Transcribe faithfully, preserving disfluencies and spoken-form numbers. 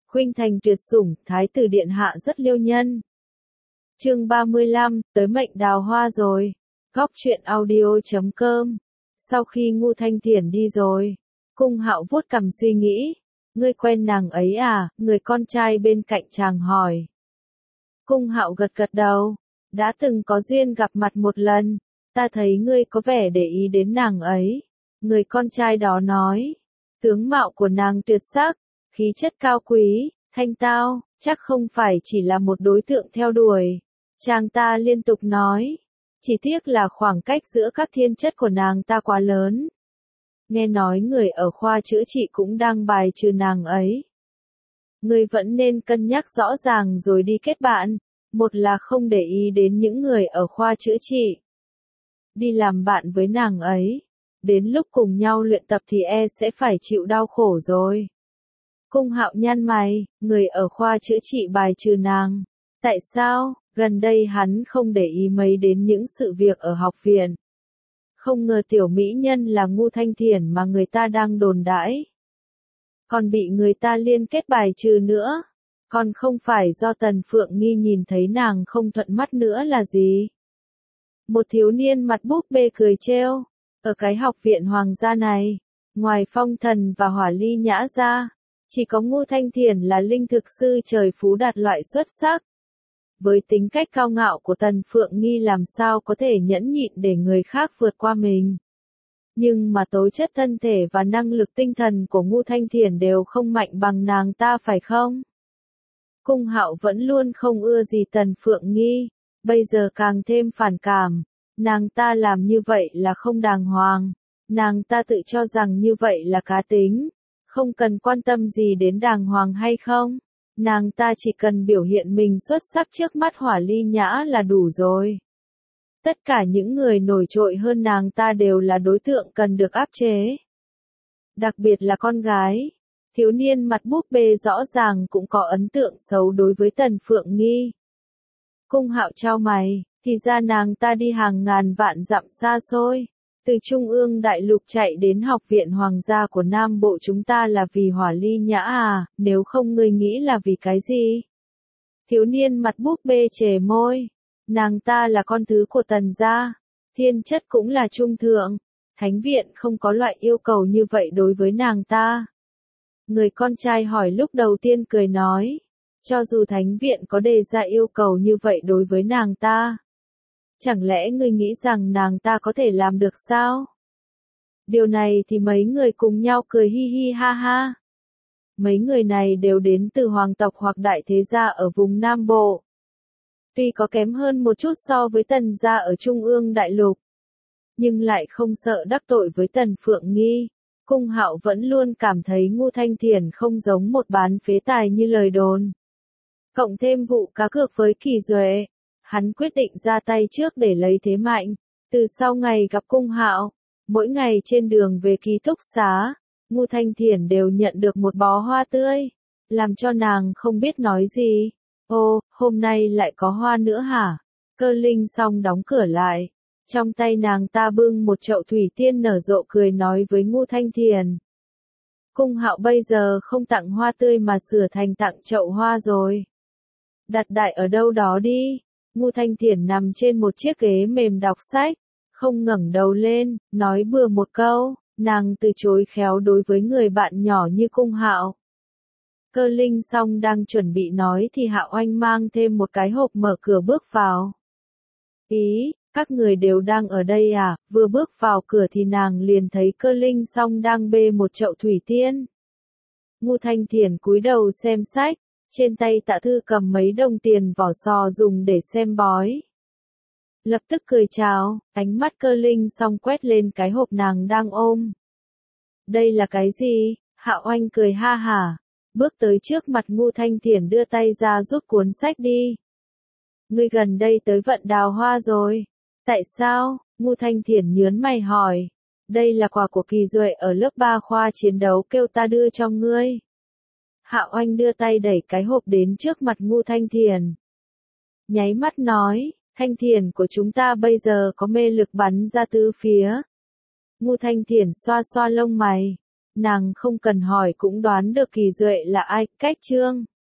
Khuynh thành tuyệt sủng, thái tử điện hạ rất liêu nhân. Chương ba mươi lăm, tới mệnh đào hoa rồi. Góc truyện audio chấm com. Sau khi Ngưu Thanh Thiển đi rồi, Cung Hạo vuốt cằm suy nghĩ, ngươi quen nàng ấy à? Người con trai bên cạnh chàng hỏi. Cung Hạo gật gật đầu, đã từng có duyên gặp mặt một lần, ta thấy ngươi có vẻ để ý đến nàng ấy. Người con trai đó nói, tướng mạo của nàng tuyệt sắc, khí chất cao quý, thanh tao, chắc không phải chỉ là một đối tượng theo đuổi. Chàng ta liên tục nói, chỉ tiếc là khoảng cách giữa các thiên chất của nàng ta quá lớn. Nghe nói người ở khoa chữa trị cũng đang bài trừ nàng ấy. Ngươi vẫn nên cân nhắc rõ ràng rồi đi kết bạn, một là không để ý đến những người ở khoa chữa trị. Đi làm bạn với nàng ấy, đến lúc cùng nhau luyện tập thì e sẽ phải chịu đau khổ rồi. Cung Hạo nhăn mày, người ở khoa chữa trị bài trừ nàng. Tại sao? Gần đây hắn không để ý mấy đến những sự việc ở học viện. Không ngờ tiểu mỹ nhân là Ngưu Thanh Thiển mà người ta đang đồn đãi. Còn bị người ta liên kết bài trừ nữa. Còn không phải do Tần Phượng Nghi nhìn thấy nàng không thuận mắt nữa là gì? Một thiếu niên mặt búp bê cười trêu. Ở cái học viện hoàng gia này, ngoài Phong Thần và Hỏa Ly Nhã ra, chỉ có Ngưu Thanh Thiển là linh thực sư trời phú đạt loại xuất sắc. Với tính cách cao ngạo của Tần Phượng Nghi làm sao có thể nhẫn nhịn để người khác vượt qua mình. Nhưng mà tố chất thân thể và năng lực tinh thần của Ngưu Thanh Thiển đều không mạnh bằng nàng ta phải không? Cung Hạo vẫn luôn không ưa gì Tần Phượng Nghi, bây giờ càng thêm phản cảm. Nàng ta làm như vậy là không đàng hoàng. Nàng ta tự cho rằng như vậy là cá tính. Không cần quan tâm gì đến đàng hoàng hay không. Nàng ta chỉ cần biểu hiện mình xuất sắc trước mắt Hỏa Ly Nhã là đủ rồi. Tất cả những người nổi trội hơn nàng ta đều là đối tượng cần được áp chế. Đặc biệt là con gái. Thiếu niên mặt búp bê rõ ràng cũng có ấn tượng xấu đối với Tần Phượng Nghi. Cung Hạo chau mày, thì ra nàng ta đi hàng ngàn vạn dặm xa xôi. Từ Trung ương Đại Lục chạy đến học viện Hoàng gia của Nam Bộ chúng ta là vì Hỏa Ly Nhã à, nếu không ngươi nghĩ là vì cái gì? Thiếu niên mặt búp bê chề môi. Nàng ta là con thứ của Tần gia, thiên chất cũng là trung thượng. Thánh viện không có loại yêu cầu như vậy đối với nàng ta. Người con trai hỏi lúc đầu tiên cười nói, cho dù thánh viện có đề ra yêu cầu như vậy đối với nàng ta, chẳng lẽ ngươi nghĩ rằng nàng ta có thể làm được sao? Điều này thì mấy người cùng nhau cười hi hi ha ha. Mấy người này đều đến từ hoàng tộc hoặc đại thế gia ở vùng Nam Bộ. Tuy có kém hơn một chút so với Tần gia ở Trung ương Đại Lục, nhưng lại không sợ đắc tội với Tần Phượng Nghi. Cung Hạo vẫn luôn cảm thấy Ngưu Thanh Thiển không giống một bán phế tài như lời đồn. Cộng thêm vụ cá cược với Kỳ Duệ, hắn quyết định ra tay trước để lấy thế mạnh. Từ sau ngày gặp Cung Hạo, mỗi ngày trên đường về ký túc xá, Ngưu Thanh Thiển đều nhận được một bó hoa tươi, làm cho nàng không biết nói gì. Ô, hôm nay lại có hoa nữa hả? Cơ Linh xong đóng cửa lại. Trong tay nàng ta bưng một chậu thủy tiên nở rộ cười nói với Ngưu Thanh Thiển. Cung Hạo bây giờ không tặng hoa tươi mà sửa thành tặng chậu hoa rồi. Đặt đại ở đâu đó đi. Ngưu Thanh Thiển nằm trên một chiếc ghế mềm đọc sách, không ngẩng đầu lên, nói bừa một câu, nàng từ chối khéo đối với người bạn nhỏ như Cung Hạo. Cơ Linh xong đang chuẩn bị nói thì Hạo Anh mang thêm một cái hộp mở cửa bước vào. Ý, các người đều đang ở đây à? Vừa bước vào cửa thì nàng liền thấy Cơ Linh xong đang bê một chậu thủy tiên. Ngưu Thanh Thiển cúi đầu xem sách, trên tay Tạ Thư cầm mấy đồng tiền vỏ sò dùng để xem bói. Lập tức cười chào, ánh mắt Cơ Linh xong quét lên cái hộp nàng đang ôm. Đây là cái gì? Hạo Anh cười ha hả, bước tới trước mặt Ngưu Thanh Thiển đưa tay ra rút cuốn sách đi. Ngươi gần đây tới vận đào hoa rồi. Tại sao? Ngưu Thanh Thiển nhớn mày hỏi. Đây là quà của Kỳ Duệ ở lớp ba khoa chiến đấu kêu ta đưa cho ngươi. Hạo Anh đưa tay đẩy cái hộp đến trước mặt Ngưu Thanh Thiển. Nháy mắt nói, Thanh Thiển của chúng ta bây giờ có mê lực bắn ra tứ phía. Ngưu Thanh Thiển xoa xoa lông mày. nàng không cần hỏi cũng đoán được Kỳ Duệ là ai, cách Trương